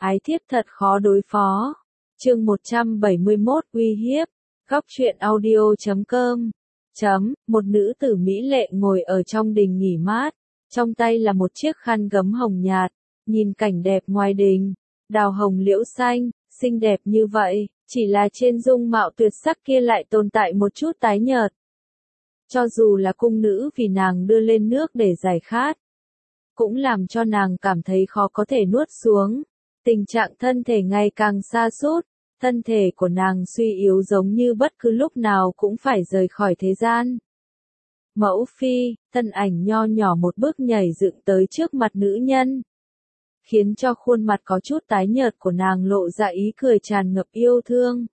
Ái thiếp thật khó đối phó. Chương 171 uy hiếp. Góc truyện audio.com. Một nữ tử mỹ lệ ngồi ở trong đình nghỉ mát, trong tay là một chiếc khăn gấm hồng nhạt, nhìn cảnh đẹp ngoài đình, đào hồng liễu xanh, xinh đẹp như vậy, chỉ là trên dung mạo tuyệt sắc kia lại tồn tại một chút tái nhợt. Cho dù là cung nữ vì nàng đưa lên nước để giải khát, cũng làm cho nàng cảm thấy khó có thể nuốt xuống. Tình trạng thân thể ngày càng sa sút, thân thể của nàng suy yếu giống như bất cứ lúc nào cũng phải rời khỏi thế gian. Mẫu phi, thân ảnh nho nhỏ một bước nhảy dựng tới trước mặt nữ nhân, khiến cho khuôn mặt có chút tái nhợt của nàng lộ ra ý cười tràn ngập yêu thương.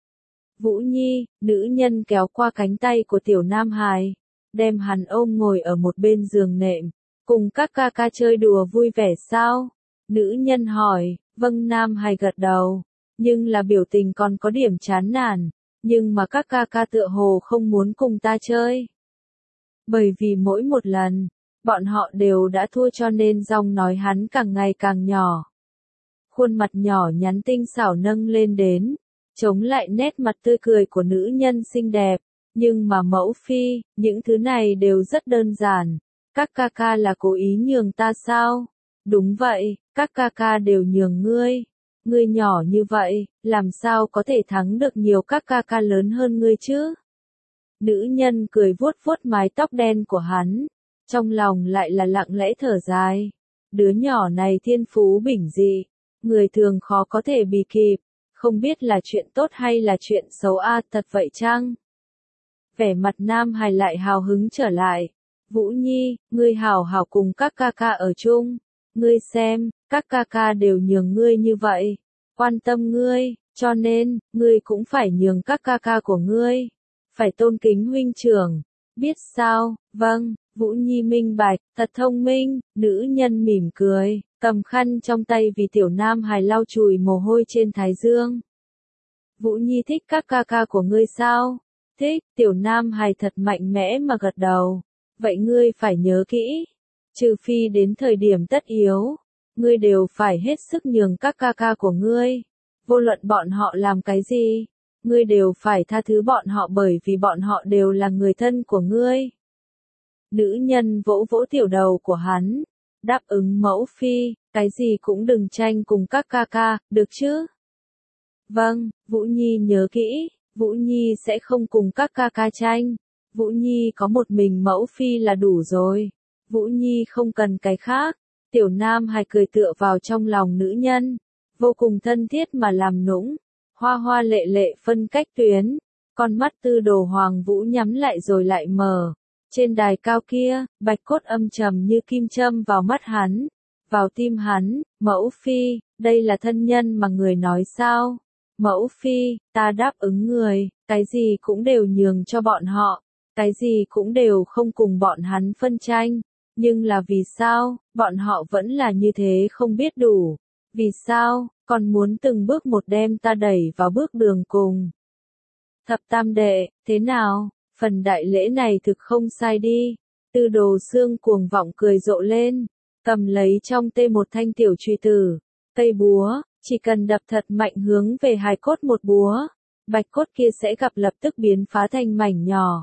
Vũ Nhi, nữ nhân kéo qua cánh tay của tiểu nam hài, đem hắn ôm ngồi ở một bên giường nệm, cùng các ca ca chơi đùa vui vẻ sao? Nữ nhân hỏi, vâng, nam hài gật đầu, nhưng là biểu tình còn có điểm chán nản, nhưng mà các ca ca tựa hồ không muốn cùng ta chơi. Bởi vì mỗi một lần, bọn họ đều đã thua cho nên giọng nói hắn càng ngày càng nhỏ. Khuôn mặt nhỏ nhắn tinh xảo nâng lên đến, chống lại nét mặt tươi cười của nữ nhân xinh đẹp, nhưng mà mẫu phi, những thứ này đều rất đơn giản. Các ca ca là cố ý nhường ta sao? Đúng vậy, các ca ca đều nhường ngươi. Ngươi nhỏ như vậy, làm sao có thể thắng được nhiều các ca ca lớn hơn ngươi chứ? Nữ nhân cười vuốt vuốt mái tóc đen của hắn, trong lòng lại là lặng lẽ thở dài. Đứa nhỏ này thiên phú bình dị, người thường khó có thể bì kịp, không biết là chuyện tốt hay là chuyện xấu thật vậy chăng? Vẻ mặt nam hài lại hào hứng trở lại. Vũ Nhi, ngươi hảo hảo cùng các ca ca ở chung. Ngươi xem, các ca ca đều nhường ngươi như vậy, quan tâm ngươi, cho nên, ngươi cũng phải nhường các ca ca của ngươi. Phải tôn kính huynh trưởng. Biết sao? Vâng, Vũ Nhi minh bạch, thật thông minh. Nữ nhân mỉm cười, cầm khăn trong tay vì tiểu nam hài lau chùi mồ hôi trên thái dương. Vũ Nhi thích các ca ca của ngươi sao? Thích, tiểu nam hài thật mạnh mẽ mà gật đầu. Vậy ngươi phải nhớ kỹ, trừ phi đến thời điểm tất yếu, ngươi đều phải hết sức nhường các ca ca của ngươi. Vô luận bọn họ làm cái gì, ngươi đều phải tha thứ bọn họ bởi vì bọn họ đều là người thân của ngươi. Nữ nhân vỗ vỗ tiểu đầu của hắn, đáp ứng mẫu phi, cái gì cũng đừng tranh cùng các ca ca, được chứ? Vâng, Vũ Nhi nhớ kỹ, Vũ Nhi sẽ không cùng các ca ca tranh. Vũ Nhi có một mình mẫu phi là đủ rồi. Vũ Nhi không cần cái khác. Tiểu nam hài cười tựa vào trong lòng nữ nhân, vô cùng thân thiết mà làm nũng. Hoa hoa lệ lệ phân cách tuyến, con mắt tư đồ hoàng vũ nhắm lại rồi lại mở. Trên đài cao kia, bạch cốt âm trầm như kim châm vào mắt hắn, vào tim hắn. Mẫu phi, đây là thân nhân mà người nói sao? Mẫu phi, ta đáp ứng người, cái gì cũng đều nhường cho bọn họ. Cái gì cũng đều không cùng bọn hắn phân tranh, nhưng là vì sao, bọn họ vẫn là như thế không biết đủ. Vì sao, còn muốn từng bước một đem ta đẩy vào bước đường cùng. Thập tam đệ, thế nào, phần đại lễ này thực không sai đi. Tư đồ xương cuồng vọng cười rộ lên, cầm lấy trong tay một thanh tiểu truy tử, cây búa, chỉ cần đập thật mạnh hướng về hài cốt một búa, bạch cốt kia sẽ gặp lập tức biến phá thành mảnh nhỏ.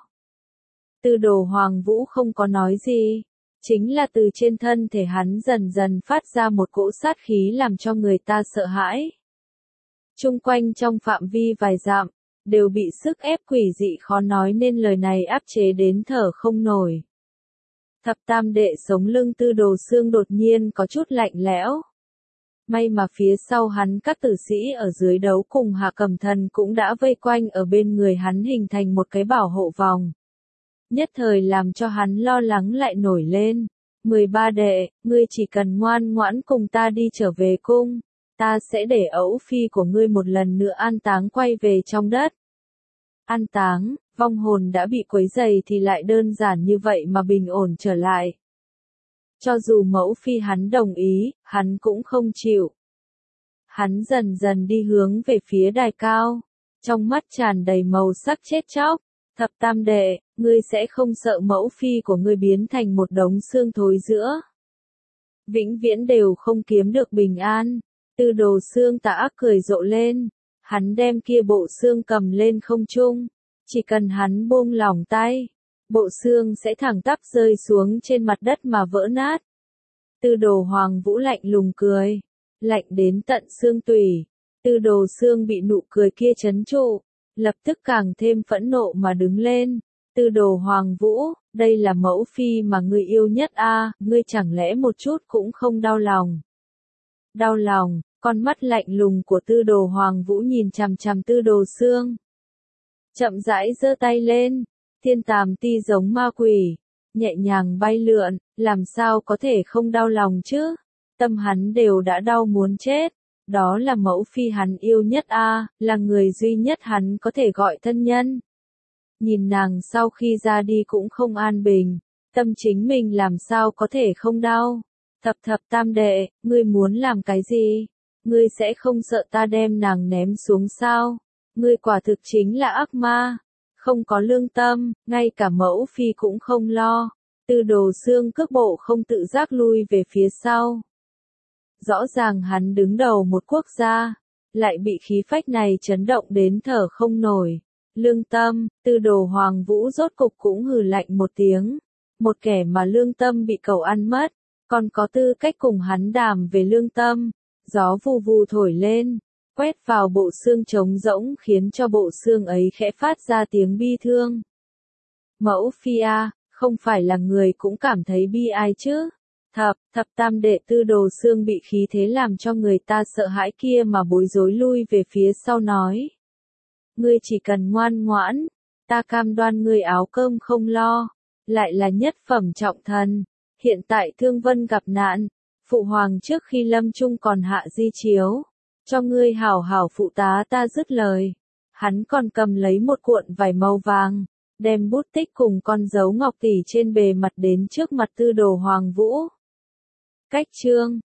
Tư đồ hoàng vũ không có nói gì, chính là từ trên thân thể hắn dần dần phát ra một cỗ sát khí làm cho người ta sợ hãi. Chung quanh trong phạm vi vài dặm, đều bị sức ép quỷ dị khó nói nên lời này áp chế đến thở không nổi. Thập tam đệ sống lưng tư đồ xương đột nhiên có chút lạnh lẽo. May mà phía sau hắn các tử sĩ ở dưới đấu cùng Hạ Cầm Thần cũng đã vây quanh ở bên người hắn hình thành một cái bảo hộ vòng. Nhất thời làm cho hắn lo lắng lại nổi lên. 13 đệ, ngươi chỉ cần ngoan ngoãn cùng ta đi trở về cung, ta sẽ để ấu phi của ngươi một lần nữa an táng quay về trong đất. An táng, vong hồn đã bị quấy dày thì lại đơn giản như vậy mà bình ổn trở lại. Cho dù mẫu phi hắn đồng ý, hắn cũng không chịu. Hắn dần dần đi hướng về phía đài cao, trong mắt tràn đầy màu sắc chết chóc. Thập tam đệ, ngươi sẽ không sợ mẫu phi của ngươi biến thành một đống xương thối giữa. Vĩnh viễn đều không kiếm được bình an. Tư Đồ Xương tà ác cười rộ lên, hắn đem kia bộ xương cầm lên không trung, chỉ cần hắn buông lỏng tay, bộ xương sẽ thẳng tắp rơi xuống trên mặt đất mà vỡ nát. Tư Đồ Hoàng Vũ lạnh lùng cười, lạnh đến tận xương tủy. Tư Đồ Xương bị nụ cười kia trấn trụ, lập tức càng thêm phẫn nộ mà đứng lên. Tư Đồ Hoàng Vũ, đây là mẫu phi mà ngươi yêu nhất a, ngươi chẳng lẽ một chút cũng không đau lòng? Đau lòng, con mắt lạnh lùng của Tư Đồ Hoàng Vũ nhìn chằm chằm Tư Đồ Xương. Chậm rãi giơ tay lên, thiên tàm ti giống ma quỷ, nhẹ nhàng bay lượn, làm sao có thể không đau lòng chứ? Tâm hắn đều đã đau muốn chết. Đó là mẫu phi hắn yêu nhất a, là người duy nhất hắn có thể gọi thân nhân. Nhìn nàng sau khi ra đi cũng không an bình, tâm chính mình làm sao có thể không đau. Thập thập tam đệ, ngươi muốn làm cái gì? Ngươi sẽ không sợ ta đem nàng ném xuống sao? Ngươi quả thực chính là ác ma, không có lương tâm, ngay cả mẫu phi cũng không lo. Tư Đồ Xương cước bộ không tự giác lui về phía sau. Rõ ràng hắn đứng đầu một quốc gia, lại bị khí phách này chấn động đến thở không nổi. Lương tâm, Tư Đồ Hoàng Vũ rốt cục cũng hừ lạnh một tiếng. Một kẻ mà lương tâm bị cậu ăn mất, còn có tư cách cùng hắn đàm về lương tâm. Gió vù vù thổi lên, quét vào bộ xương trống rỗng khiến cho bộ xương ấy khẽ phát ra tiếng bi thương. Mẫu phi a, không phải là người cũng cảm thấy bi ai chứ? Thập tam đệ Tư Đồ Xương bị khí thế làm cho người ta sợ hãi kia mà bối rối lui về phía sau nói. Ngươi chỉ cần ngoan ngoãn, ta cam đoan ngươi áo cơm không lo, lại là nhất phẩm trọng thần. Hiện tại Thương Vân gặp nạn, phụ hoàng trước khi lâm chung còn hạ di chiếu, cho ngươi hảo hảo phụ tá ta dứt lời. Hắn còn cầm lấy một cuộn vải màu vàng, đem bút tích cùng con dấu ngọc tỷ trên bề mặt đến trước mặt Tư Đồ Hoàng Vũ. Cách chương